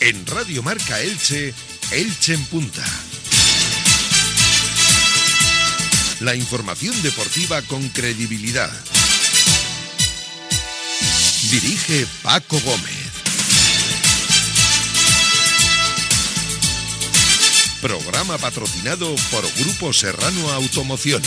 En Radio Marca Elche, Elche en Punta. La información deportiva con credibilidad. Dirige Paco Gómez. Programa patrocinado por Grupo Serrano Automoción.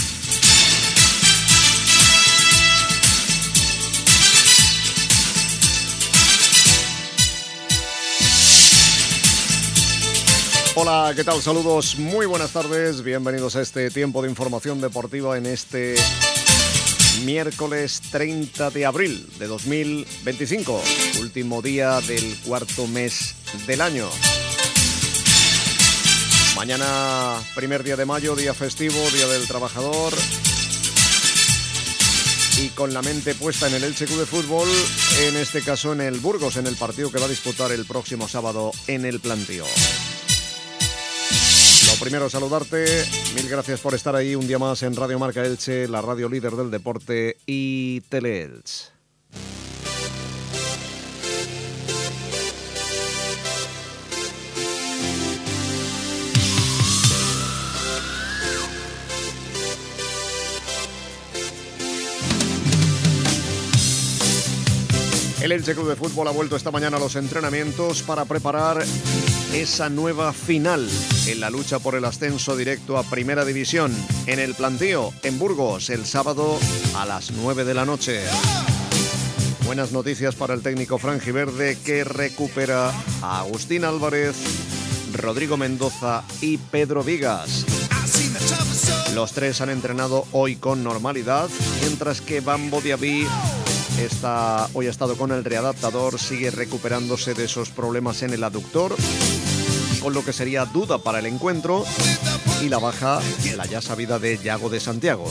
Hola, ¿qué tal? Saludos, muy buenas tardes, bienvenidos a este tiempo de información deportiva en este miércoles 30 de abril de 2025, último día del cuarto mes del año. Mañana, primer día de mayo, día festivo, Día del Trabajador, y con la mente puesta en el Elche Club de Fútbol, en este caso en el Burgos, en el partido que va a disputar el próximo sábado en el Plantío. Lo primero, saludarte, mil gracias por estar ahí un día más en Radio Marca Elche, la radio líder del deporte y Teleelch. El Elche Club de Fútbol ha vuelto esta mañana a los entrenamientos para preparar esa nueva final en la lucha por el ascenso directo a Primera División en el Plantío, en Burgos, el sábado a las 9 de la noche. Buenas noticias para el técnico franjiverde, que recupera a Agustín Álvarez, Rodrigo Mendoza y Pedro Vigas. Los tres han entrenado hoy con normalidad, mientras que Bambo Diaby hoy ha estado con el readaptador, sigue recuperándose de esos problemas en el aductor, con lo que sería duda para el encuentro, y la baja, la ya sabida, de Yago de Santiago.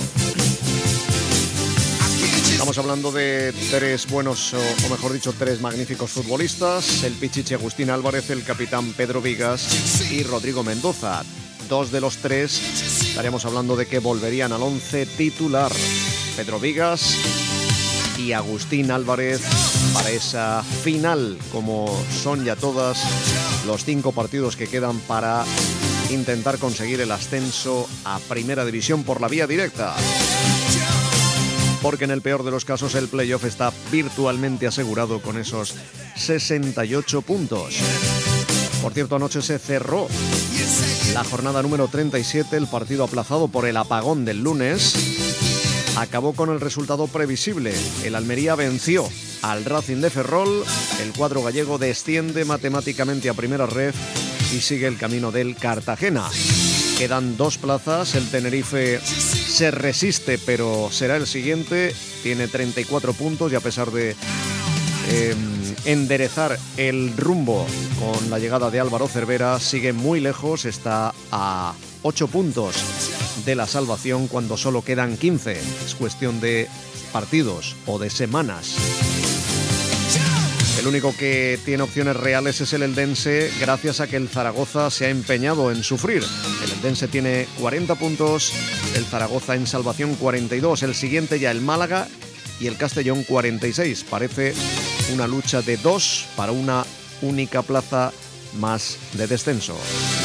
Estamos hablando de tres buenos, o mejor dicho, tres magníficos futbolistas: el Pichichi Agustín Álvarez, el capitán Pedro Vigas y Rodrigo Mendoza. Dos de los tres estaríamos hablando de que volverían al once titular: Pedro Vigas y Agustín Álvarez, para esa final, como son ya todas los 5 partidos que quedan para intentar conseguir el ascenso a Primera División por la vía directa. Porque en el peor de los casos el playoff está virtualmente asegurado con esos 68 puntos. Por cierto, anoche se cerró la jornada número 37, el partido aplazado por el apagón del lunes acabó con el resultado previsible. El Almería venció al Racing de Ferrol, el cuadro gallego desciende matemáticamente a Primera Ref y sigue el camino del Cartagena. Quedan 2 plazas, el Tenerife se resiste, pero será el siguiente, tiene 34 puntos y a pesar de enderezar el rumbo con la llegada de Álvaro Cervera, sigue muy lejos, está a 8 puntos de la salvación cuando solo quedan 15. Es cuestión de partidos o de semanas. El único que tiene opciones reales es el Eldense, gracias a que el Zaragoza se ha empeñado en sufrir. El Eldense tiene 40 puntos, el Zaragoza en salvación 42, el siguiente ya el Málaga y el Castellón 46. Parece una lucha de 2 para una única plaza más de descenso.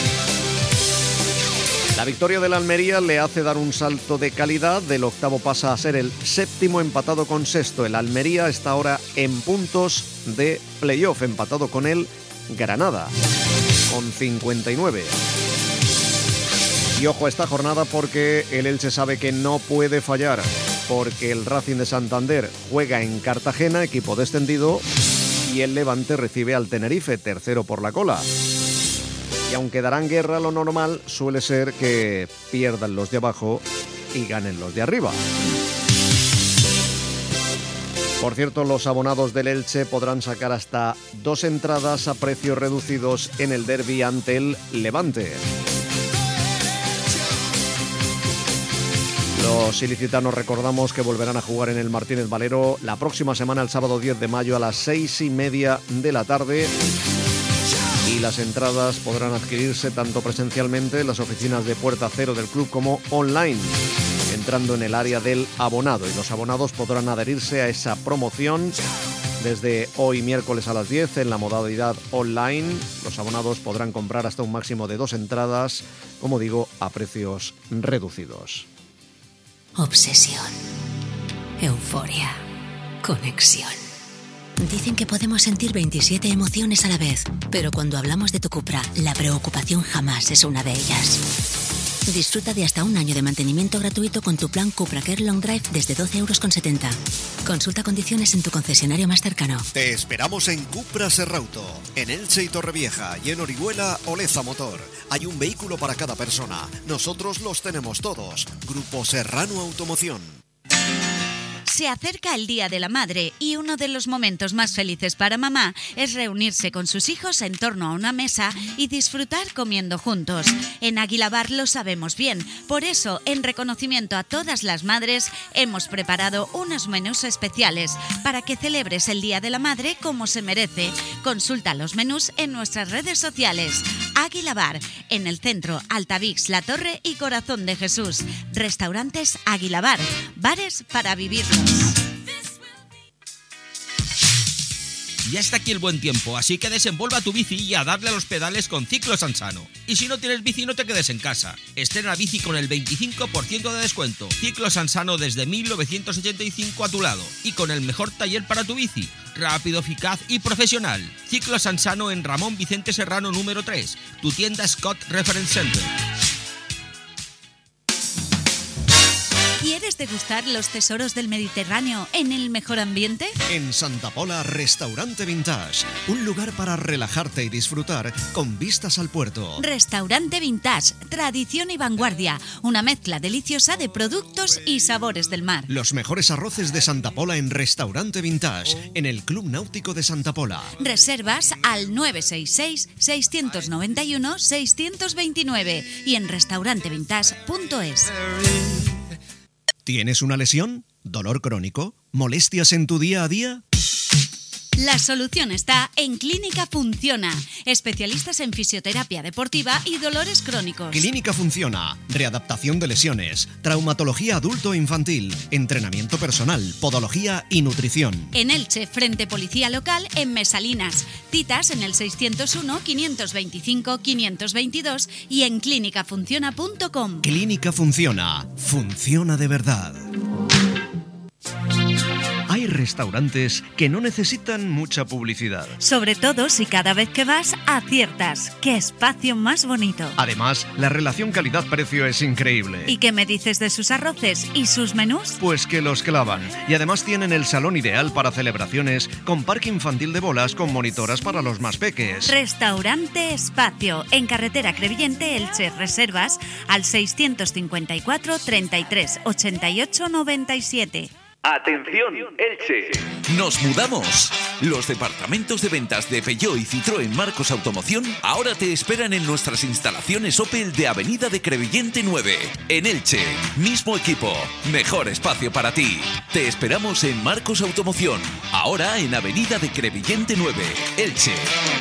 La victoria del Almería le hace dar un salto de calidad, del octavo pasa a ser el séptimo, empatado con sexto. El Almería está ahora en puntos de playoff, empatado con el Granada, con 59. Y ojo a esta jornada, porque el Elche sabe que no puede fallar, porque el Racing de Santander juega en Cartagena, equipo descendido, y el Levante recibe al Tenerife, tercero por la cola. Y aunque darán guerra, lo normal suele ser que pierdan los de abajo y ganen los de arriba. Por cierto, los abonados del Elche podrán sacar hasta 2 entradas a precios reducidos en el derbi ante el Levante. Los ilicitanos, recordamos, que volverán a jugar en el Martínez Valero la próxima semana, el sábado 10 de mayo a las 6:30 de la tarde. Y las entradas podrán adquirirse tanto presencialmente en las oficinas de Puerta Cero del club como online, entrando en el área del abonado. Y los abonados podrán adherirse a esa promoción Desde hoy miércoles a las 10 en la modalidad online, los abonados podrán comprar hasta un máximo de 2 entradas, como digo, a precios reducidos. Obsesión, euforia, conexión. Dicen que podemos sentir 27 emociones a la vez, pero cuando hablamos de tu Cupra, la preocupación jamás es una de ellas. Disfruta de hasta un año de mantenimiento gratuito con tu plan Cupra Care Long Drive desde 12,70 €. Consulta condiciones en tu concesionario más cercano. Te esperamos en Cupra Serrauto, en Elche y Torrevieja, y en Orihuela, Oleza Motor. Hay un vehículo para cada persona. Nosotros los tenemos todos. Grupo Serrano Automoción. Se acerca el Día de la Madre y uno de los momentos más felices para mamá es reunirse con sus hijos en torno a una mesa y disfrutar comiendo juntos. En Águila Bar lo sabemos bien, por eso, en reconocimiento a todas las madres, hemos preparado unos menús especiales para que celebres el Día de la Madre como se merece. Consulta los menús en nuestras redes sociales. Águila Bar, en el centro, Altavix, La Torre y Corazón de Jesús. Restaurantes Águila Bar, bares para vivirlos. Ya está aquí el buen tiempo, así que desenvuelva tu bici y a darle a los pedales con Ciclos Ansano. Y si no tienes bici, no te quedes en casa. Estrena bici con el 25% de descuento. Ciclos Ansano desde 1985 a tu lado y con el mejor taller para tu bici. Rápido, eficaz y profesional. Ciclos Ansano en Ramón Vicente Serrano número 3. Tu tienda Scott Reference Center. ¿Quieres degustar los tesoros del Mediterráneo en el mejor ambiente? En Santa Pola, Restaurante Vintage. Un lugar para relajarte y disfrutar con vistas al puerto. Restaurante Vintage, tradición y vanguardia. Una mezcla deliciosa de productos y sabores del mar. Los mejores arroces de Santa Pola en Restaurante Vintage, en el Club Náutico de Santa Pola. Reservas al 966-691-629 y en restaurantevintage.es. ¿Tienes una lesión? ¿Dolor crónico? ¿Molestias en tu día a día? La solución está en Clínica Funciona. Especialistas en fisioterapia deportiva y dolores crónicos. Clínica Funciona. Readaptación de lesiones, traumatología adulto e infantil, entrenamiento personal, podología y nutrición. En Elche, frente Policía Local, en Mesalinas. Citas en el 601-525-522 y en clínicafunciona.com. Clínica Funciona. Funciona de verdad. Hay restaurantes que no necesitan mucha publicidad. Sobre todo si cada vez que vas aciertas. ¡Qué espacio más bonito! Además, la relación calidad-precio es increíble. ¿Y qué me dices de sus arroces y sus menús? Pues que los clavan. Y además tienen el salón ideal para celebraciones, con parque infantil de bolas con monitoras para los más peques. Restaurante Espacio, en carretera Crevillente, Elche. Reservas al 654 33 88 97. ¡Atención, Elche! ¡Nos mudamos! Los departamentos de ventas de Peugeot y Citroën Marcos Automoción ahora te esperan en nuestras instalaciones Opel de Avenida de Crevillente 9, en Elche. Mismo equipo, mejor espacio para ti. Te esperamos en Marcos Automoción, ahora en Avenida de Crevillente 9, Elche.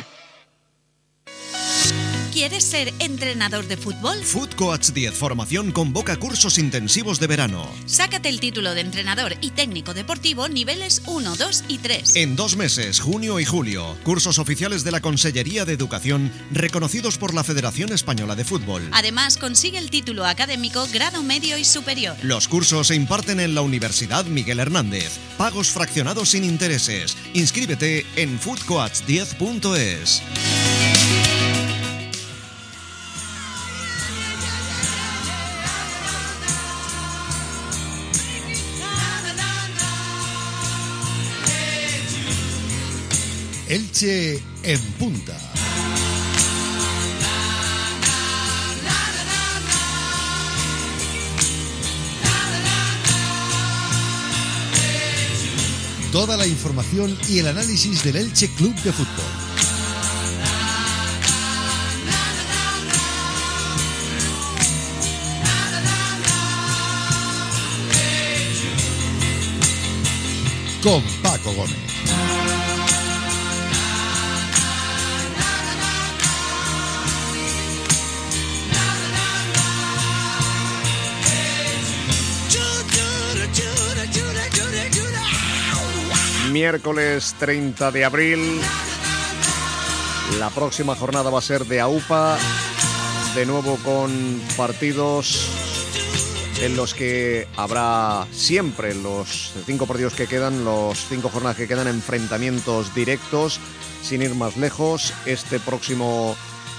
¿Quieres ser entrenador de fútbol? Food Coach 10 Formación convoca cursos intensivos de verano. Sácate el título de entrenador y técnico deportivo niveles 1, 2 y 3. En 2 meses, junio y julio, cursos oficiales de la Consellería de Educación reconocidos por la Federación Española de Fútbol. Además, consigue el título académico grado medio y superior. Los cursos se imparten en la Universidad Miguel Hernández. Pagos fraccionados sin intereses. Inscríbete en foodcoach10.es. Elche en punta. Toda la información y el análisis del Elche Club de Fútbol. Con Paco Gómez. Miércoles 30 de abril. La próxima jornada va a ser de AUPA, de nuevo con partidos en los que habrá siempre los 5 partidos que quedan, los 5 jornadas que quedan, enfrentamientos directos. Sin ir más lejos, este próximo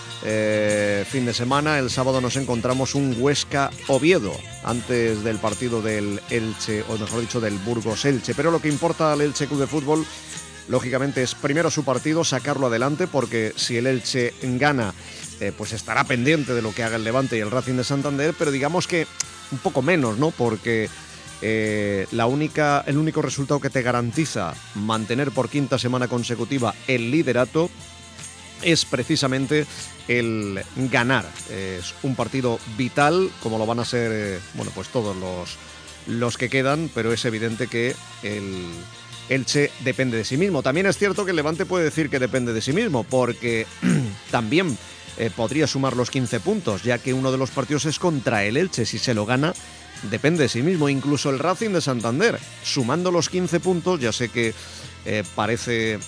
fin de semana, el sábado, nos encontramos un Huesca-Oviedo antes del partido del Elche, o mejor dicho, del Burgos-Elche. Pero lo que importa al Elche Club de Fútbol, lógicamente, es primero su partido, sacarlo adelante, porque si el Elche gana, pues estará pendiente de lo que haga el Levante y el Racing de Santander, pero digamos que un poco menos, ¿no? Porque el único resultado que te garantiza mantener por quinta semana consecutiva el liderato es precisamente el ganar. Es un partido vital, como lo van a ser pues todos los que quedan, pero es evidente que el Elche depende de sí mismo. También es cierto que el Levante puede decir que depende de sí mismo, porque también podría sumar los 15 puntos, ya que uno de los partidos es contra el Elche. Si se lo gana, depende de sí mismo. Incluso el Racing de Santander, sumando los 15 puntos, ya sé que parece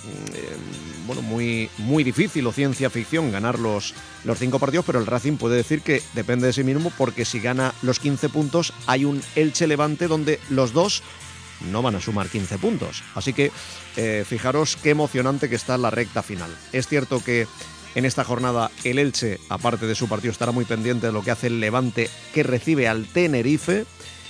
muy, muy difícil o ciencia ficción ganar los 5 partidos, pero el Racing puede decir que depende de sí mismo, porque si gana los 15 puntos hay un Elche-Levante donde los dos no van a sumar 15 puntos. Así que fijaros qué emocionante que está la recta final. Es cierto que en esta jornada el Elche, aparte de su partido, estará muy pendiente de lo que hace el Levante, que recibe al Tenerife.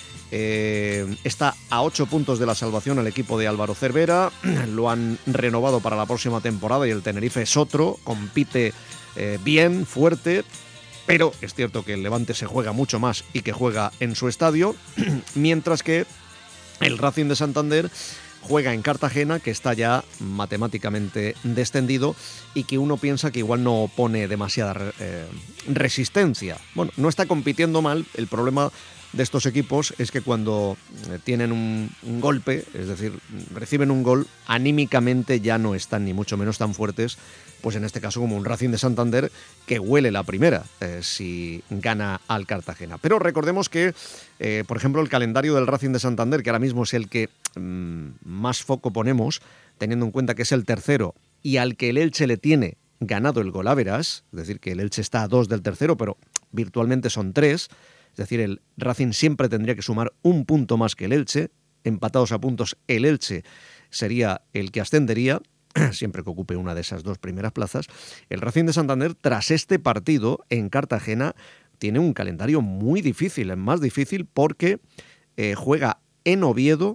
Está a 8 puntos de la salvación el equipo de Álvaro Cervera. Lo han renovado para la próxima temporada y el Tenerife es otro, compite bien, fuerte, pero es cierto que el Levante se juega mucho más y que juega en su estadio, mientras que el Racing de Santander juega en Cartagena, que está ya matemáticamente descendido y que uno piensa que igual no pone demasiada resistencia. Bueno, no está compitiendo mal. El problema de estos equipos es que cuando tienen un golpe, es decir, reciben un gol, anímicamente ya no están ni mucho menos tan fuertes, pues en este caso como un Racing de Santander que huele la primera si gana al Cartagena. Pero recordemos que, por ejemplo, el calendario del Racing de Santander, que ahora mismo es el que más foco ponemos, teniendo en cuenta que es el tercero y al que el Elche le tiene ganado el goláveras, es decir, que el Elche está a 2 del tercero, pero virtualmente son 3, es decir, el Racing siempre tendría que sumar un punto más que el Elche. Empatados a puntos, el Elche sería el que ascendería, siempre que ocupe una de esas 2 primeras plazas. El Racing de Santander, tras este partido en Cartagena, tiene un calendario muy difícil, es más difícil porque juega en Oviedo,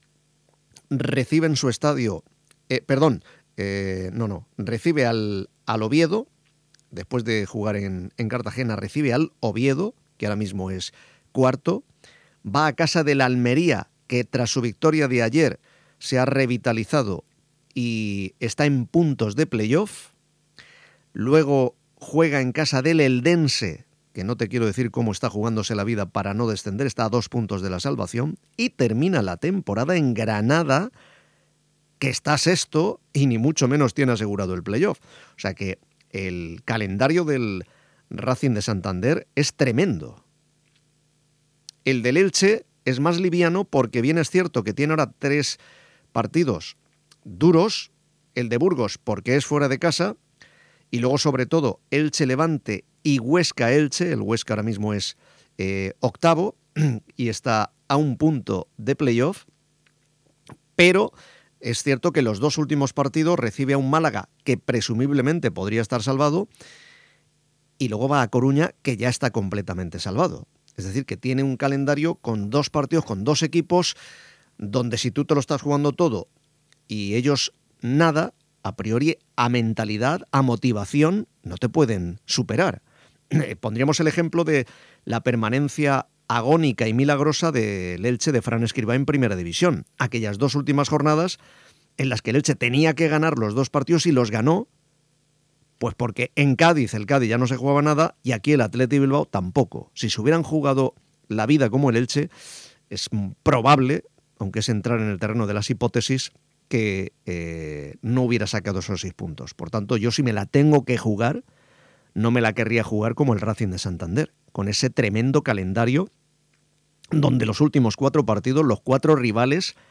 recibe en su estadio, recibe al Oviedo, después de jugar en Cartagena, recibe al Oviedo, que ahora mismo es cuarto, va a casa del Almería, que tras su victoria de ayer se ha revitalizado y está en puntos de playoff. Luego juega en casa del Eldense, que no te quiero decir cómo está jugándose la vida para no descender, está a 2 puntos de la salvación, y termina la temporada en Granada, que está sexto y ni mucho menos tiene asegurado el playoff. O sea que el calendario del Racing de Santander es tremendo. El del Elche es más liviano porque bien es cierto que tiene ahora 3 partidos duros, el de Burgos porque es fuera de casa, y luego sobre todo Elche-Levante y Huesca-Elche. El Huesca ahora mismo es octavo y está a 1 punto de playoff, pero es cierto que los 2 últimos partidos recibe a un Málaga que presumiblemente podría estar salvado, y luego va a Coruña, que ya está completamente salvado. Es decir, que tiene un calendario con 2 partidos, con 2 equipos, donde si tú te lo estás jugando todo y ellos nada, a priori, a mentalidad, a motivación, no te pueden superar. Pondríamos el ejemplo de la permanencia agónica y milagrosa del Elche de Fran Escribá en Primera División. Aquellas 2 últimas jornadas en las que el Elche tenía que ganar los 2 partidos y los ganó, pues porque en Cádiz el Cádiz ya no se jugaba nada y aquí el Athletic Bilbao tampoco. Si se hubieran jugado la vida como el Elche, es probable, aunque es entrar en el terreno de las hipótesis, que no hubiera sacado esos 6 puntos. Por tanto, yo si me la tengo que jugar, no me la querría jugar como el Racing de Santander, con ese tremendo calendario donde los últimos 4 partidos, los 4 rivales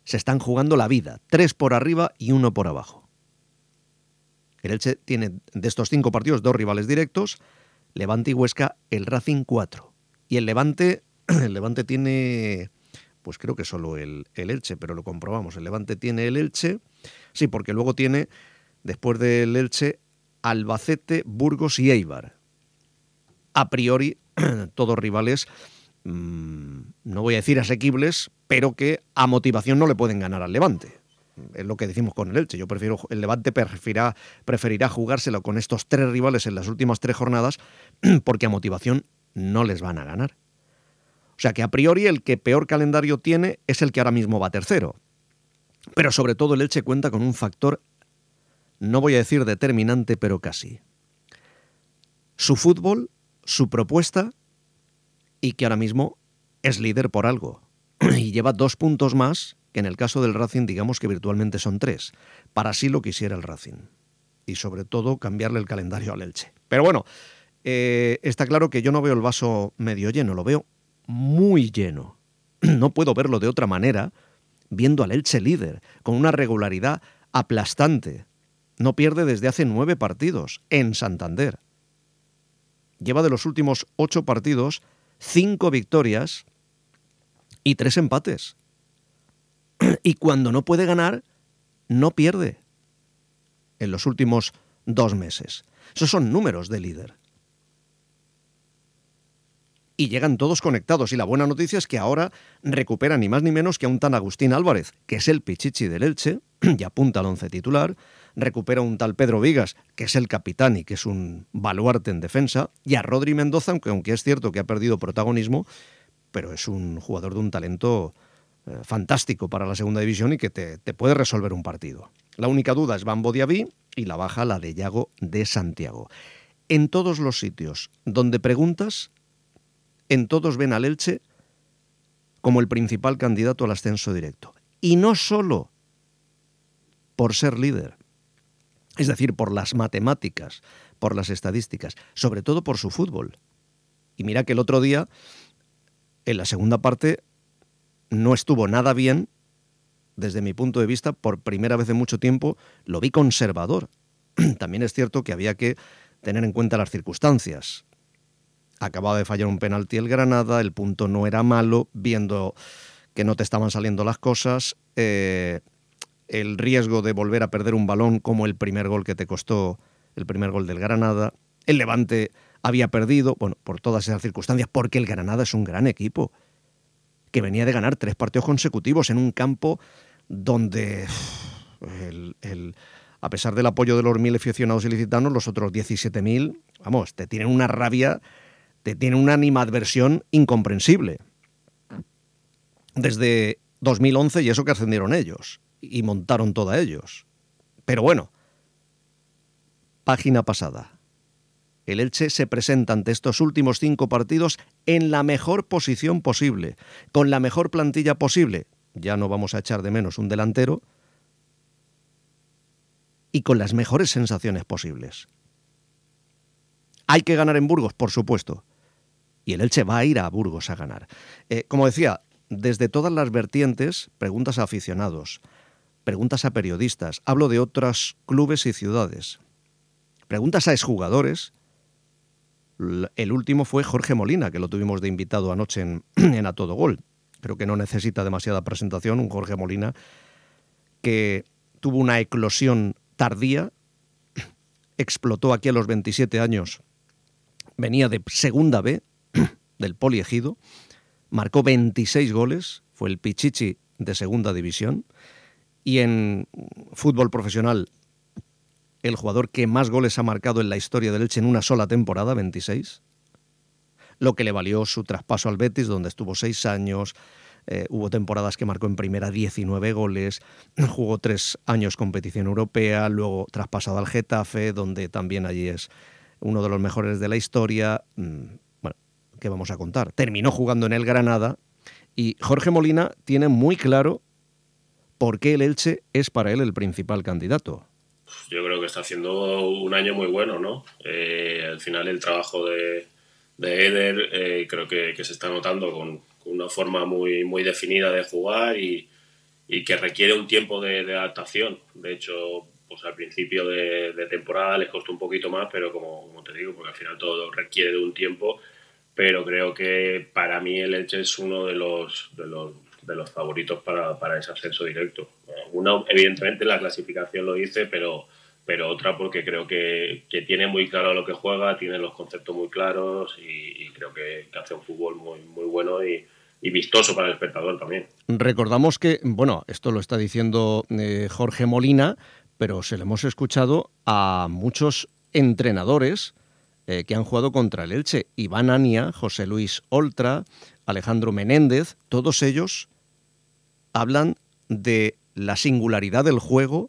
se están jugando la vida, 3 por arriba y 1 por abajo. El Elche tiene de estos 5 partidos 2 rivales directos, Levante y Huesca, el Racing 4. Y el Levante tiene, pues creo que solo el Elche, pero lo comprobamos. El Levante tiene el Elche, sí, porque luego tiene, después del Elche, Albacete, Burgos y Eibar. A priori, todos rivales, no voy a decir asequibles, pero que a motivación no le pueden ganar al Levante. Es lo que decimos con el Elche. El Levante preferirá jugárselo con estos 3 rivales en las últimas 3 jornadas, porque a motivación no les van a ganar. O sea que a priori el que peor calendario tiene es el que ahora mismo va tercero. Pero sobre todo el Elche cuenta con un factor, no voy a decir determinante, pero casi. Su fútbol, su propuesta, y que ahora mismo es líder por algo. Y lleva 2 puntos más, que en el caso del Racing digamos que virtualmente son 3. Para así lo quisiera el Racing. Y sobre todo cambiarle el calendario al Elche. Pero bueno, está claro que yo no veo el vaso medio lleno, lo veo muy lleno. No puedo verlo de otra manera viendo al Elche líder, con una regularidad aplastante. No pierde desde hace 9 partidos en Santander. Lleva de los últimos 8 partidos 5 victorias y 3 empates. Y cuando no puede ganar, no pierde en los últimos 2 meses. Esos son números de líder. Y llegan todos conectados. Y la buena noticia es que ahora recupera ni más ni menos que a un tal Agustín Álvarez, que es el pichichi del Elche, y apunta al 11 titular. Recupera a un tal Pedro Vigas, que es el capitán y que es un baluarte en defensa. Y a Rodri Mendoza, aunque es cierto que ha perdido protagonismo, pero es un jugador de un talento fantástico para la segunda división y que te puede resolver un partido. La única duda es Bambo Diaby y la baja la de Yago de Santiago. En todos los sitios donde preguntas, en todos ven al Elche como el principal candidato al ascenso directo. Y no solo por ser líder, es decir, por las matemáticas, por las estadísticas, sobre todo por su fútbol. Y mira que el otro día, en la segunda parte, no estuvo nada bien, desde mi punto de vista, por primera vez en mucho tiempo, lo vi conservador. También es cierto que había que tener en cuenta las circunstancias. Acababa de fallar un penalti el Granada, el punto no era malo, viendo que no te estaban saliendo las cosas, el riesgo de volver a perder un balón como el primer gol que te costó, el primer gol del Granada. El Levante había perdido, bueno, por todas esas circunstancias, porque el Granada es un gran equipo, que venía de ganar 3 partidos consecutivos en un campo donde, a pesar del apoyo de los 1.000 aficionados ilicitanos, los otros 17.000, vamos, te tienen una rabia, te tienen una animadversión incomprensible. Desde 2011, y eso que ascendieron ellos, y montaron todo a ellos. Pero bueno, página pasada. El Elche se presenta ante estos últimos 5 partidos en la mejor posición posible, con la mejor plantilla posible. Ya no vamos a echar de menos un delantero. Y con las mejores sensaciones posibles. Hay que ganar en Burgos, por supuesto. Y el Elche va a ir a Burgos a ganar. Como decía, desde todas las vertientes, preguntas a aficionados, preguntas a periodistas, hablo de otros clubes y ciudades, preguntas a exjugadores. El último fue Jorge Molina, que lo tuvimos de invitado anoche en A Todo Gol. Creo que no necesita demasiada presentación, un Jorge Molina que tuvo una eclosión tardía, explotó aquí a los 27 años, venía de segunda B, del Poliegido, marcó 26 goles, fue el pichichi de segunda división, y en fútbol profesional el jugador que más goles ha marcado en la historia del Elche en una sola temporada, 26, lo que le valió su traspaso al Betis, donde estuvo 6 años, hubo temporadas que marcó en primera 19 goles, jugó 3 años competición europea, luego traspasado al Getafe, donde también allí es uno de los mejores de la historia. Bueno, ¿qué vamos a contar? Terminó jugando en el Granada y Jorge Molina tiene muy claro por qué el Elche es para él el principal candidato. Yo creo que está haciendo un año muy bueno, ¿no? Al final el trabajo de Eder creo que se está notando con una forma muy, muy definida de jugar y que requiere un tiempo de adaptación. De hecho, pues al principio de temporada les costó un poquito más, pero como te digo, porque al final todo requiere de un tiempo, pero creo que para mí el Elche es uno de los favoritos para ese ascenso directo. Una, evidentemente la clasificación lo dice, pero otra porque creo que tiene muy claro lo que juega, tiene los conceptos muy claros y creo que hace un fútbol muy, muy bueno y vistoso para el espectador también. Recordamos que, bueno, esto lo está diciendo Jorge Molina, pero se lo hemos escuchado a muchos entrenadores que han jugado contra el Elche. Iván Ania, José Luis Oltra, Alejandro Menéndez, todos ellos hablan de la singularidad del juego,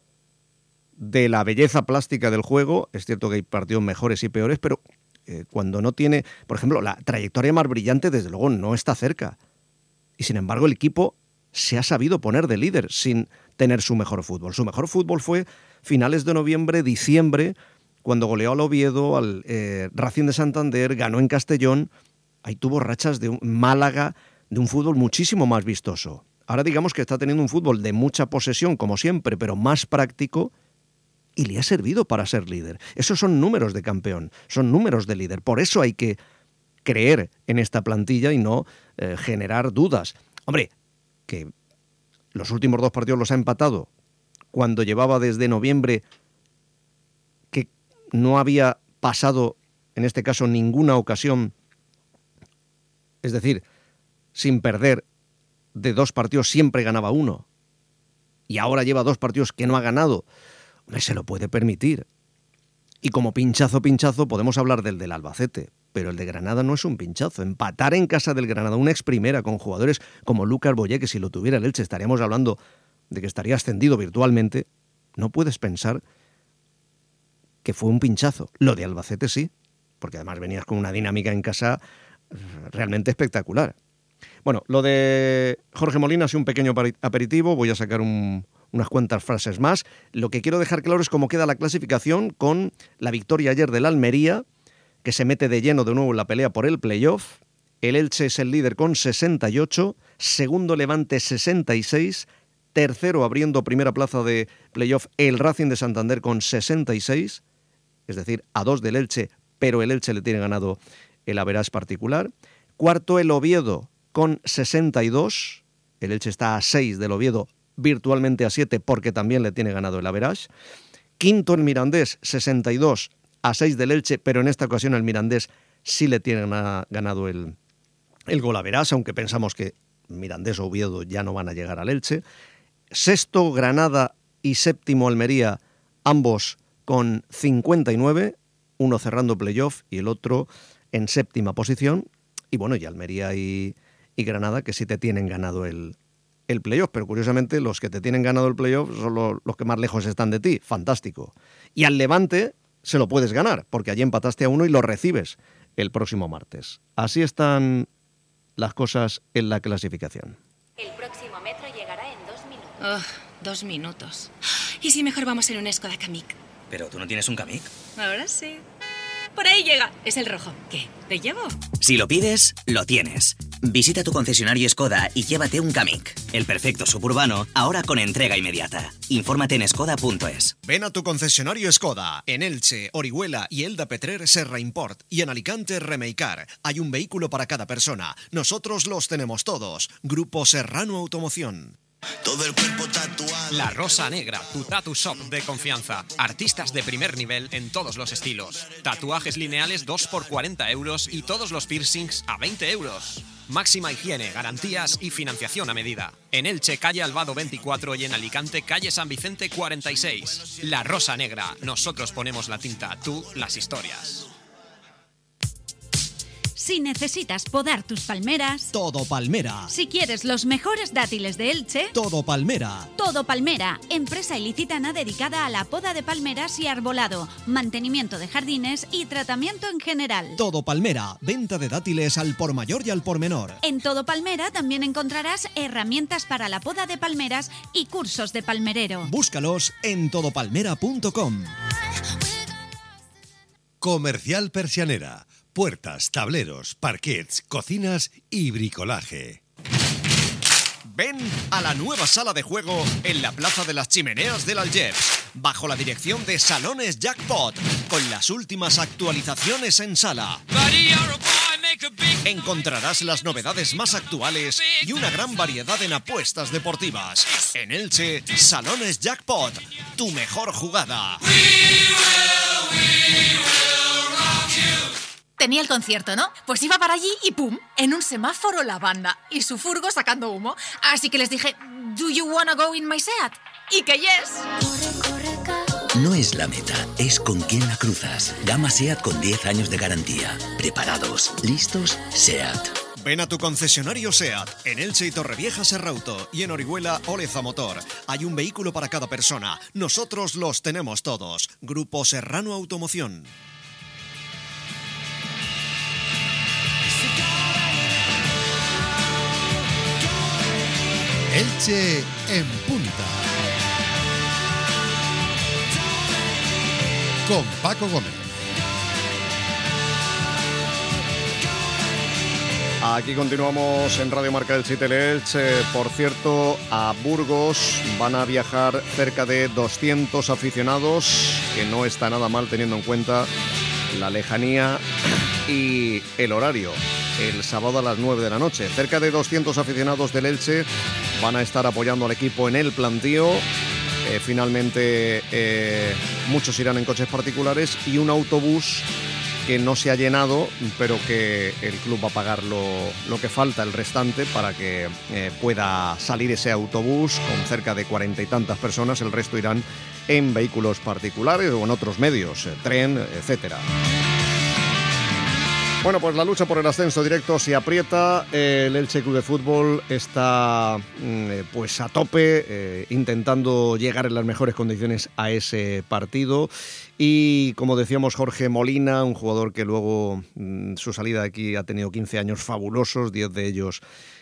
de la belleza plástica del juego. Es cierto que hay partidos mejores y peores, pero cuando no tiene, por ejemplo, la trayectoria más brillante, desde luego no está cerca. Y sin embargo el equipo se ha sabido poner de líder sin tener su mejor fútbol. Su mejor fútbol fue finales de noviembre, diciembre, cuando goleó al Oviedo, al Racing de Santander, ganó en Castellón. Ahí tuvo rachas de Málaga, de un fútbol muchísimo más vistoso. Ahora digamos que está teniendo un fútbol de mucha posesión, como siempre, pero más práctico, y le ha servido para ser líder. Esos son números de campeón, son números de líder. Por eso hay que creer en esta plantilla y no generar dudas. Hombre, que los últimos 2 partidos los ha empatado cuando llevaba desde noviembre que no había pasado, en este caso, ninguna ocasión, es decir, sin perder, de 2 partidos siempre ganaba 1, y ahora lleva 2 partidos que no ha ganado. Hombre, se lo puede permitir. Y como pinchazo podemos hablar del Albacete, pero el de Granada no es un pinchazo. Empatar en casa del Granada, una ex-primera con jugadores como Lucas Boyé, que si lo tuviera el Elche estaríamos hablando de que estaría ascendido virtualmente. No puedes pensar que fue un pinchazo. Lo de Albacete sí, porque además venías con una dinámica en casa realmente espectacular. Bueno, lo de Jorge Molina ha sido un pequeño aperitivo. Voy a sacar unas cuantas frases más. Lo que quiero dejar claro es cómo queda la clasificación con la victoria ayer del Almería, que se mete de lleno de nuevo en la pelea por el playoff. El Elche es el líder con 68, segundo Levante 66, tercero abriendo primera plaza de playoff el Racing de Santander con 66, es decir, a 2 del Elche, pero el Elche le tiene ganado el average particular. Cuarto el Oviedo con 62, el Elche está a 6 del Oviedo, virtualmente a 7 porque también le tiene ganado el average. Quinto el Mirandés, 62, a 6 del Elche, pero en esta ocasión el Mirandés sí le tiene ganado el gol average, aunque pensamos que Mirandés o Oviedo ya no van a llegar al Elche. Sexto Granada y séptimo Almería, ambos con 59, uno cerrando playoff y el otro en séptima posición. Y bueno, y Almería y Granada que sí te tienen ganado el playoff, pero curiosamente los que te tienen ganado el playoff son los que más lejos están de ti. Fantástico. Y al Levante se lo puedes ganar, porque allí empataste a 1 y lo recibes el próximo martes. Así están las cosas en la clasificación. El próximo metro llegará en 2 minutos. 2 minutos. ¿Y si mejor vamos en un Skoda Kamiq? ¿Pero tú no tienes un Kamiq? Ahora sí. Por ahí llega. Es el rojo. ¿Qué? ¿Te llevo? Si lo pides, lo tienes. Visita tu concesionario Skoda y llévate un Kamiq. El perfecto suburbano, ahora con entrega inmediata. Infórmate en skoda.es. Ven a tu concesionario Skoda. En Elche, Orihuela y Elda Petrer Serra Import. Y en Alicante Remeicar. Hay un vehículo para cada persona. Nosotros los tenemos todos. Grupo Serrano Automoción. Todo el cuerpo tatuado. La Rosa Negra, tu tattoo shop de confianza. Artistas de primer nivel en todos los estilos. Tatuajes lineales 2 por 40 euros y todos los piercings a 20 euros. Máxima higiene, garantías y financiación a medida. En Elche, calle Albado 24 y en Alicante, calle San Vicente 46. La Rosa Negra, nosotros ponemos la tinta, tú las historias. Si necesitas podar tus palmeras... Todo Palmera. Si quieres los mejores dátiles de Elche... Todo Palmera. Todo Palmera, empresa ilicitana dedicada a la poda de palmeras y arbolado, mantenimiento de jardines y tratamiento en general. Todo Palmera, venta de dátiles al por mayor y al por menor. En Todo Palmera también encontrarás herramientas para la poda de palmeras y cursos de palmerero. Búscalos en todopalmera.com. Comercial Persianera. Puertas, tableros, parquets, cocinas y bricolaje. Ven a la nueva sala de juego en la Plaza de las Chimeneas del Algeps, bajo la dirección de Salones Jackpot, con las últimas actualizaciones en sala. Encontrarás las novedades más actuales y una gran variedad en apuestas deportivas. En Elche, Salones Jackpot, tu mejor jugada. Tenía el concierto, ¿no? Pues iba para allí y ¡pum! En un semáforo la banda y su furgo sacando humo. Así que les dije, ¿Do you wanna go in my Seat? Y que yes. No es la meta, es con quién la cruzas. Gama SEAT con 10 años de garantía. Preparados, listos, SEAT. Ven a tu concesionario SEAT, en Elche y Torrevieja Serrauto, y en Orihuela Oleza Motor. Hay un vehículo para cada persona. Nosotros los tenemos todos. Grupo Serrano Automoción. Elche en punta. Con Paco Gómez. Aquí continuamos en Radio Marca Elche y Teleelche. Por cierto, a Burgos van a viajar cerca de 200 aficionados, que no está nada mal teniendo en cuenta la lejanía y el horario. El sábado a las 9 de la noche. Cerca de 200 aficionados del Elche van a estar apoyando al equipo en el plantío. Finalmente muchos irán en coches particulares y un autobús que no se ha llenado, pero que el club va a pagar lo que falta, el restante, para que pueda salir ese autobús con cerca de 40 y tantas personas. El resto irán en vehículos particulares o en otros medios, tren, etcétera. Bueno, pues la lucha por el ascenso directo se aprieta. El Elche Club de Fútbol está pues a tope, intentando llegar en las mejores condiciones a ese partido. Y como decíamos, Jorge Molina, un jugador que luego su salida de aquí ha tenido 15 años fabulosos, 10 de ellos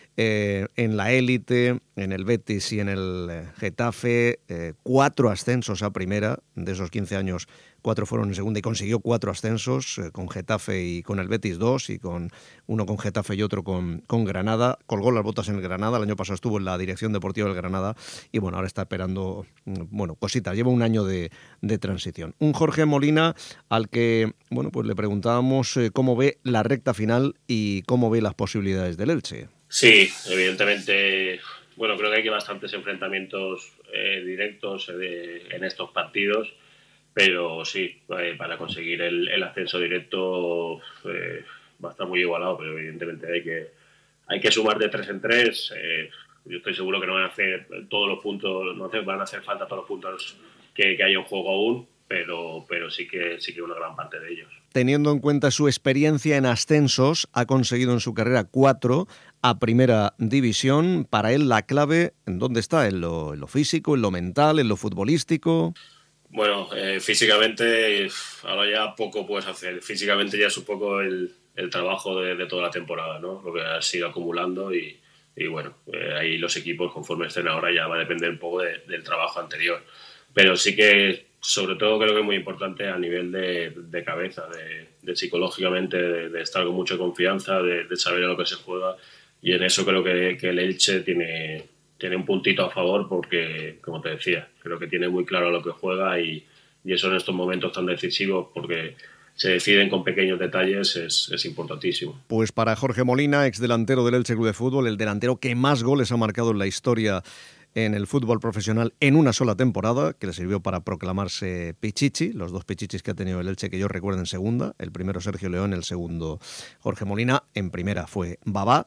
en la élite, en el Betis y en el Getafe, 4 ascensos a primera. De esos 15 años, 4 fueron en segunda y consiguió 4 ascensos, con Getafe y con el Betis 2, y con uno con Getafe y otro con Granada. Colgó las botas en el Granada, el año pasado estuvo en la dirección deportiva del Granada y bueno, ahora está esperando cositas, lleva un año de transición. Un Jorge Molina al que pues le preguntábamos cómo ve la recta final y cómo ve las posibilidades del Elche. Sí, evidentemente, creo que hay bastantes enfrentamientos directos en estos partidos, pero sí, para conseguir el ascenso directo va a estar muy igualado, pero evidentemente hay que sumar de 3 en 3. Yo estoy seguro que no van a hacer todos los puntos, no van a hacer falta todos los puntos que haya en juego aún, pero sí que una gran parte de ellos. Teniendo en cuenta su experiencia en ascensos, ha conseguido en su carrera 4 a primera división. Para él la clave, ¿en dónde está? ¿En lo físico, en lo mental, en lo futbolístico? Bueno, físicamente ahora ya poco puedes hacer. Físicamente ya es un poco el trabajo de toda la temporada, ¿no? Lo que has ido acumulando y ahí los equipos, conforme estén ahora, ya va a depender un poco del trabajo anterior. Pero sí que, sobre todo, creo que es muy importante a nivel de cabeza, de psicológicamente, de estar con mucha confianza, de saber a lo que se juega. Y en eso creo que el Elche tiene un puntito a favor porque, como te decía, creo que tiene muy claro a lo que juega y eso en estos momentos tan decisivos, porque se deciden con pequeños detalles, es importantísimo. Pues para Jorge Molina, exdelantero del Elche Club de Fútbol, el delantero que más goles ha marcado en la historia en el fútbol profesional en una sola temporada, que le sirvió para proclamarse Pichichi, los 2 Pichichis que ha tenido el Elche que yo recuerdo en segunda, el primero Sergio León, el segundo Jorge Molina, en primera fue Babá.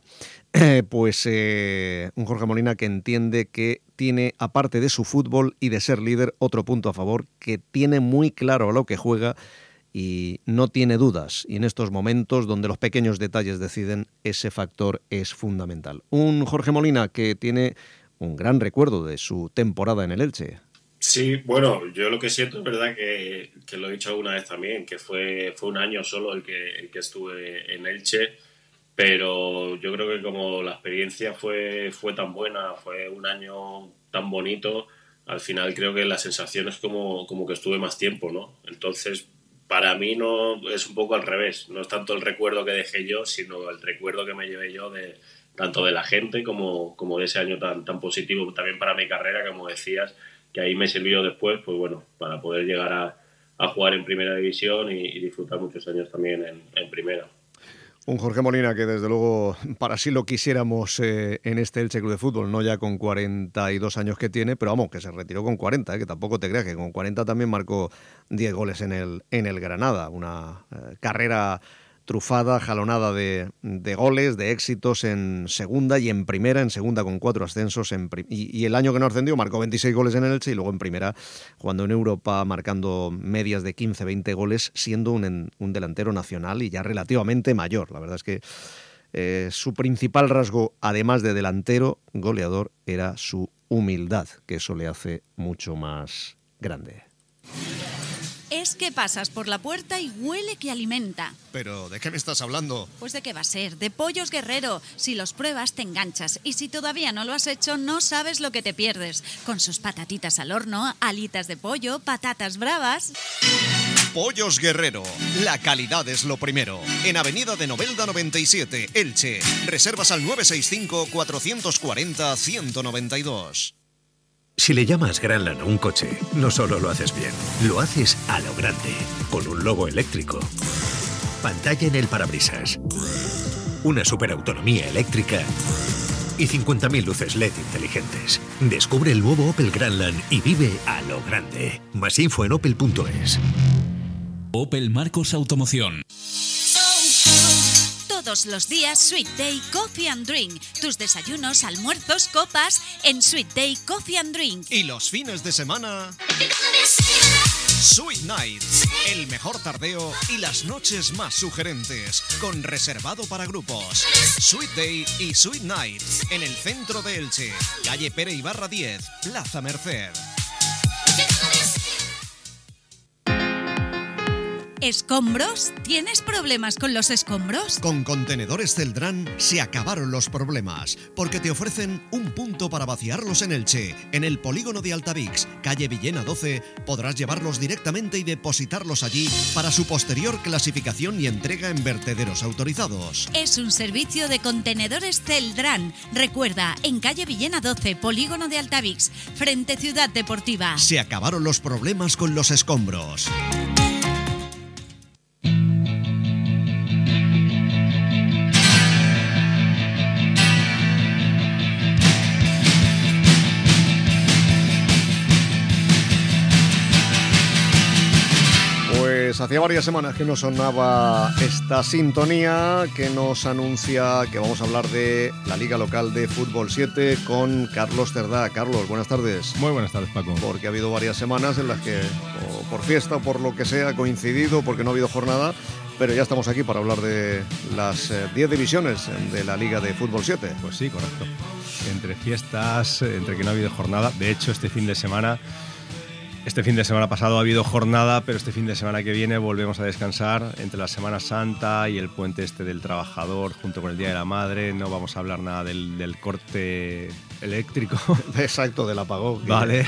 Un Jorge Molina que entiende que tiene, aparte de su fútbol y de ser líder, otro punto a favor, que tiene muy claro a lo que juega y no tiene dudas. Y en estos momentos donde los pequeños detalles deciden, ese factor es fundamental. Un Jorge Molina que tiene un gran recuerdo de su temporada en el Elche. Sí, yo lo que siento es verdad que lo he dicho alguna vez también, que fue un año solo el que estuve en Elche, pero yo creo que como la experiencia fue tan buena, fue un año tan bonito, al final creo que la sensación es como que estuve más tiempo, ¿no? Entonces, para mí no es un poco al revés, no es tanto el recuerdo que dejé yo, sino el recuerdo que me llevé yo de tanto de la gente como de ese año tan positivo también para mi carrera, como decías, que ahí me sirvió después, pues bueno, para poder llegar a jugar en primera división y disfrutar muchos años también en primera. Un Jorge Molina que desde luego para sí lo quisiéramos en este Elche Club de Fútbol, no ya con 42 años que tiene, pero vamos, que se retiró con 40, que tampoco te creas que con 40 también marcó 10 goles en el Granada, una carrera trufada, jalonada de goles, de éxitos en segunda y en primera, en segunda con 4 ascensos, y el año que no ascendió marcó 26 goles en el Elche y luego en primera, jugando en Europa, marcando medias de 15-20 goles, siendo un delantero nacional y ya relativamente mayor. La verdad es que su principal rasgo, además de delantero, goleador, era su humildad, que eso le hace mucho más grande. Es que pasas por la puerta y huele que alimenta. ¿Pero de qué me estás hablando? Pues ¿de qué va a ser? De Pollos Guerrero. Si los pruebas te enganchas y si todavía no lo has hecho no sabes lo que te pierdes. Con sus patatitas al horno, alitas de pollo, patatas bravas... Pollos Guerrero. La calidad es lo primero. En Avenida de Novelda 97, Elche. Reservas al 965-440-192. Si le llamas Granland a un coche, no solo lo haces bien, lo haces a lo grande, con un logo eléctrico, pantalla en el parabrisas, una superautonomía eléctrica y 50.000 luces LED inteligentes. Descubre el nuevo Opel Granland y vive a lo grande. Más info en opel.es. Opel Marcos Automoción. Todos los días Sweet Day Coffee and Drink. Tus desayunos, almuerzos, copas en Sweet Day Coffee and Drink. Y los fines de semana... Sweet Nights, el mejor tardeo y las noches más sugerentes, con reservado para grupos. Sweet Day y Sweet Nights, en el centro de Elche, calle Pere Ibarra 10, Plaza Merced. ¿Escombros? ¿Tienes problemas con los escombros? Con Contenedores Celdrán se acabaron los problemas, porque te ofrecen un punto para vaciarlos en Elche. En el polígono de Altavix, calle Villena 12, podrás llevarlos directamente y depositarlos allí para su posterior clasificación y entrega en vertederos autorizados. Es un servicio de Contenedores Celdrán. Recuerda, en calle Villena 12, polígono de Altavix, frente Ciudad Deportiva. Se acabaron los problemas con los escombros. Pues hacía varias semanas que no sonaba esta sintonía que nos anuncia que vamos a hablar de la Liga Local de Fútbol 7 con Carlos Cerdá. Carlos, buenas tardes. Muy buenas tardes, Paco. Porque ha habido varias semanas en las que, o por fiesta o por lo que sea, ha coincidido, porque no ha habido jornada, pero ya estamos aquí para hablar de las 10 divisiones de la Liga de Fútbol 7. Pues sí, correcto. Entre fiestas, entre que no ha habido jornada. De hecho, este fin de semana pasado ha habido jornada, pero este fin de semana que viene volvemos a descansar entre la Semana Santa y el puente del trabajador junto con el Día de la Madre. No vamos a hablar nada del corte eléctrico. Exacto, del apagón. Vale.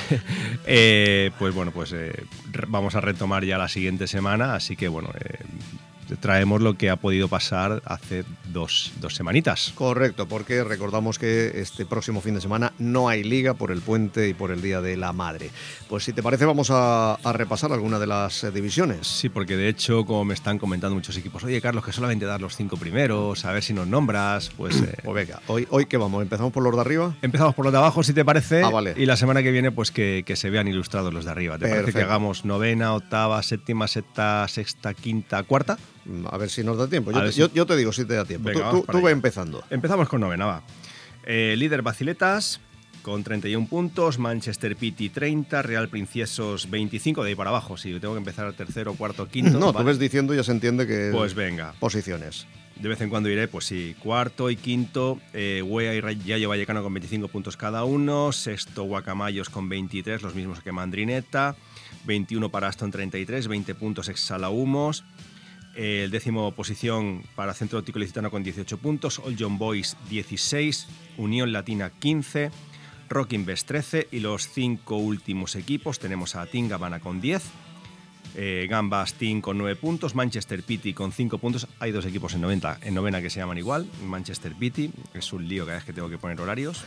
Vamos a retomar ya la siguiente semana, así que traemos lo que ha podido pasar hace dos semanitas. Correcto, porque recordamos que este próximo fin de semana no hay liga por el puente y por el Día de la Madre. Pues si te parece vamos a repasar alguna de las divisiones. Sí, porque de hecho, como me están comentando muchos equipos, oye Carlos, que solamente dar los 5 primeros, a ver si nos nombras, pues venga, hoy ¿qué vamos? ¿Empezamos por los de arriba? Empezamos por los de abajo, si te parece. Vale. Y la semana que viene, pues que se vean ilustrados los de arriba. ¿Te parece que hagamos novena, octava, séptima, sexta, quinta, cuarta? A ver si nos da tiempo. Yo te digo si te da tiempo. Venga, tú ve empezando. Empezamos con novena, va. Líder Baciletas con 31 puntos, Manchester City 30, Real Princiesos 25, de ahí para abago. Si tengo que empezar tercero, cuarto, quinto. No, ¿vale? Tú ves diciendo y ya se entiende que... Pues venga. Posiciones. De vez en cuando iré, pues sí, cuarto y quinto, Wea y Rayo Vallecano con 25 puntos cada uno, sexto Guacamayos con 23, los mismos que Mandrineta, 21 para Aston 33, 20 puntos Exhalahumos. El décimo posición para Centro Óptico Ilicitano con 18 puntos, All John Boys 16, Unión Latina 15, Rock Invest 13 y los 5 últimos equipos tenemos a Tingabana con 10, Gambas Team con 9 puntos, Manchester City con 5 puntos. Hay 2 equipos en novena que se llaman igual. Manchester City, es un lío cada vez que tengo que poner horarios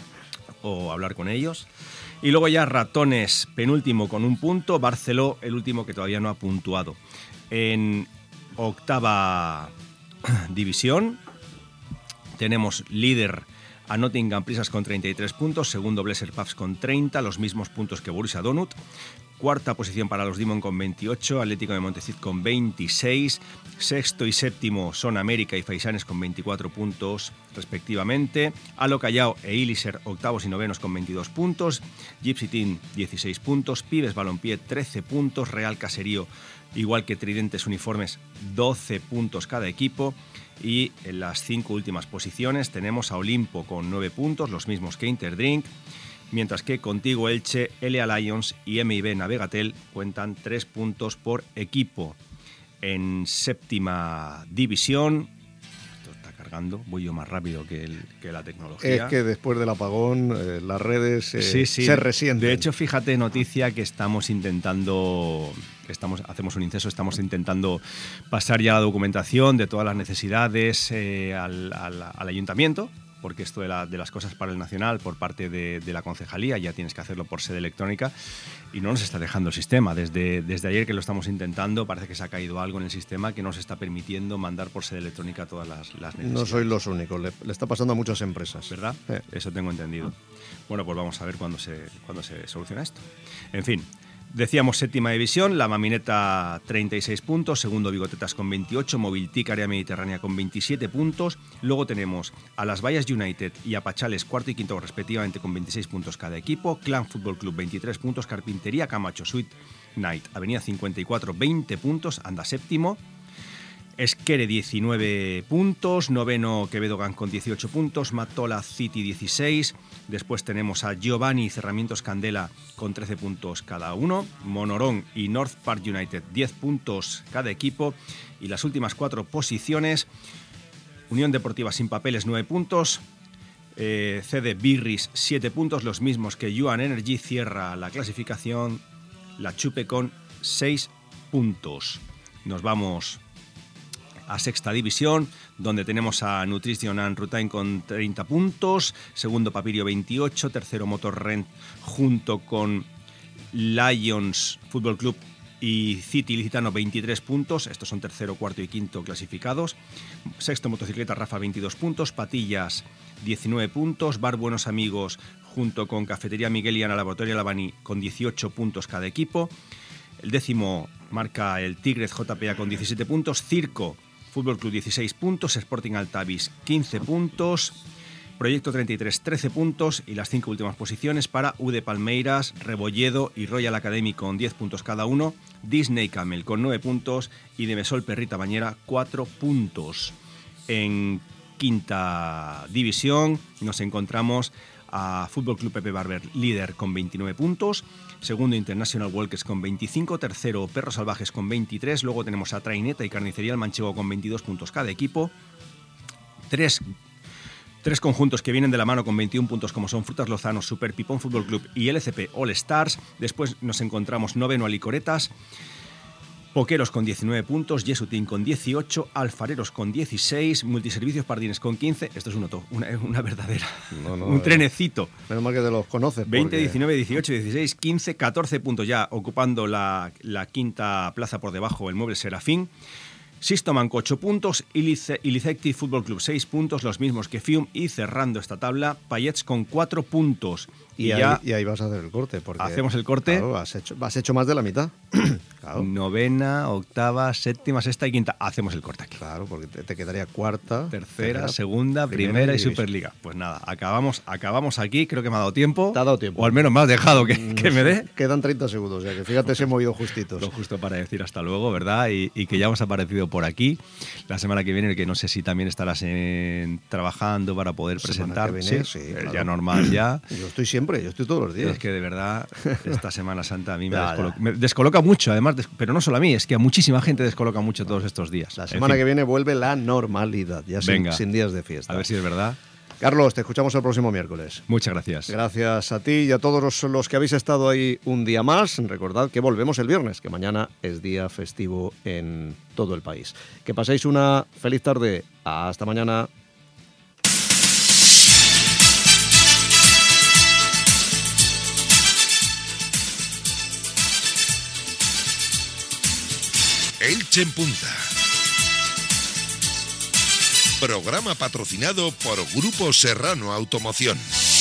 o hablar con ellos. Y luego ya Ratones, penúltimo con 1 punto, Barceló, el último que todavía no ha puntuado. En octava división tenemos líder a Nottingham Prisas con 33 puntos, segundo Bleser Pubs con 30, los mismos puntos que Borussia Dortmund. Cuarta posición para los Demon con 28, Atlético de Montecid con 26, sexto y séptimo son América y Faisanes con 24 puntos respectivamente, Alo Callao e Iliser octavos y novenos con 22 puntos, Gypsy Team 16 puntos, Pibes Balompié 13 puntos, Real Caserío igual que Tridentes Uniformes 12 puntos cada equipo. Y en las 5 últimas posiciones tenemos a Olimpo con 9 puntos, los mismos que Interdrink, mientras que Contigo Elche, LA Lions y MIB Navegatel cuentan 3 puntos por equipo. En séptima división, esto está cargando, voy yo más rápido que la tecnología. Es que después del apagón las redes se resienten. De hecho, fíjate, noticia que estamos intentando... hacemos un inceso, estamos intentando pasar ya la documentación de todas las necesidades al ayuntamiento, porque esto de las cosas para el Nacional por parte de la concejalía ya tienes que hacerlo por sede electrónica y no nos está dejando el sistema. Desde ayer que lo estamos intentando parece que se ha caído algo en el sistema que no nos está permitiendo mandar por sede electrónica todas las necesidades. No sois los únicos, le está pasando a muchas empresas. ¿Verdad? Eso tengo entendido. Bueno, pues vamos a ver cuándo se soluciona esto. En fin. Decíamos séptima división, la Mamineta 36 puntos, segundo Bigotetas con 28, Moviltic Área Mediterránea con 27 puntos. Luego tenemos a Las Vallas United y a Pachales cuarto y quinto respectivamente con 26 puntos cada equipo. Clan Fútbol Club 23 puntos, Carpintería Camacho Sweet Night Avenida 54 20 puntos, anda séptimo. Esquere 19 puntos, noveno Quevedo Gang con 18 puntos, Matola City 16, después tenemos a Giovanni y Cerramientos Candela con 13 puntos cada uno, Monorón y North Park United 10 puntos cada equipo y las últimas 4 posiciones, Unión Deportiva Sin Papeles 9 puntos, CD Birris 7 puntos, los mismos que Yuan Energy, cierra la clasificación, la Chupe con 6 puntos. Nos vamos a sexta división, donde tenemos a Nutrition and Routine con 30 puntos, segundo Papirio 28, tercero Motor Rent junto con Lions Fútbol Club y City Licitano 23 puntos, estos son tercero, cuarto y quinto clasificados, sexto Motocicleta Rafa 22 puntos, Patillas 19 puntos, Bar Buenos Amigos junto con Cafetería Miguel y Ana Laboratorio Lavani con 18 puntos cada equipo, el décimo marca el Tigres JPA con 17 puntos, Circo Fútbol Club 16 puntos, Sporting Altavis 15 puntos, Proyecto 33 13 puntos y las 5 últimas posiciones para UD Palmeiras, Rebolledo y Royal Academy con 10 puntos cada uno, Disney Camel con 9 puntos y Demesol Perrita Bañera 4 puntos. En quinta división nos encontramos a Fútbol Club Pepe Barber, líder con 29 puntos, segundo International Walkers con 25, tercero Perros Salvajes con 23, luego tenemos a Traineta y Carnicería El Manchego con 22 puntos cada equipo, tres conjuntos que vienen de la mano con 21 puntos como son Frutas Lozano, Super Pipón Fútbol Club y LCP All Stars, después nos encontramos noveno Alicoretas, Poqueros con 19 puntos, Yesutín con 18, Alfareros con 16, Multiservicios Pardines con 15. Esto es una verdadera, un trenecito. Menos mal que te los conoces. 20, 19, 18, 16, 15, 14 puntos ya, ocupando la quinta plaza por debajo el Mueble Serafín. Sistoman con 8 puntos, Ilicecti Fútbol Club 6 puntos, los mismos que Fium, y cerrando esta tabla, Payets con 4 puntos. Y ahí vas a hacer el corte. Porque, hacemos el corte. Claro, has hecho más de la mitad. Claro. Novena, octava, séptima, sexta y quinta. Hacemos el corte aquí. Claro, porque te quedaría cuarta, tercera, segunda, primera y Superliga. Pues nada, acabamos aquí. Creo que me ha dado tiempo. Te ha dado tiempo. O al menos me has dejado que me dé. Quedan 30 segundos, ya que fíjate, se he movido justitos. Lo justo para decir hasta luego, ¿verdad? Y que ya hemos aparecido por aquí. La semana que viene, que no sé si también estarás trabajando para poder presentar. Sí, claro. Ya normal, ya. Yo estoy todos los días. Es que de verdad, esta Semana Santa a mí me descoloca mucho, además, pero no solo a mí, es que a muchísima gente descoloca mucho todos estos días. La semana que viene vuelve la normalidad, ya sin días de fiesta. A ver si es verdad. Carlos, te escuchamos el próximo miércoles. Muchas gracias. Gracias a ti y a todos los que habéis estado ahí un día más. Recordad que volvemos el viernes, que mañana es día festivo en todo el país. Que paséis una feliz tarde. Hasta mañana. Elche en Punta. Programa patrocinado por Grupo Serrano Automoción.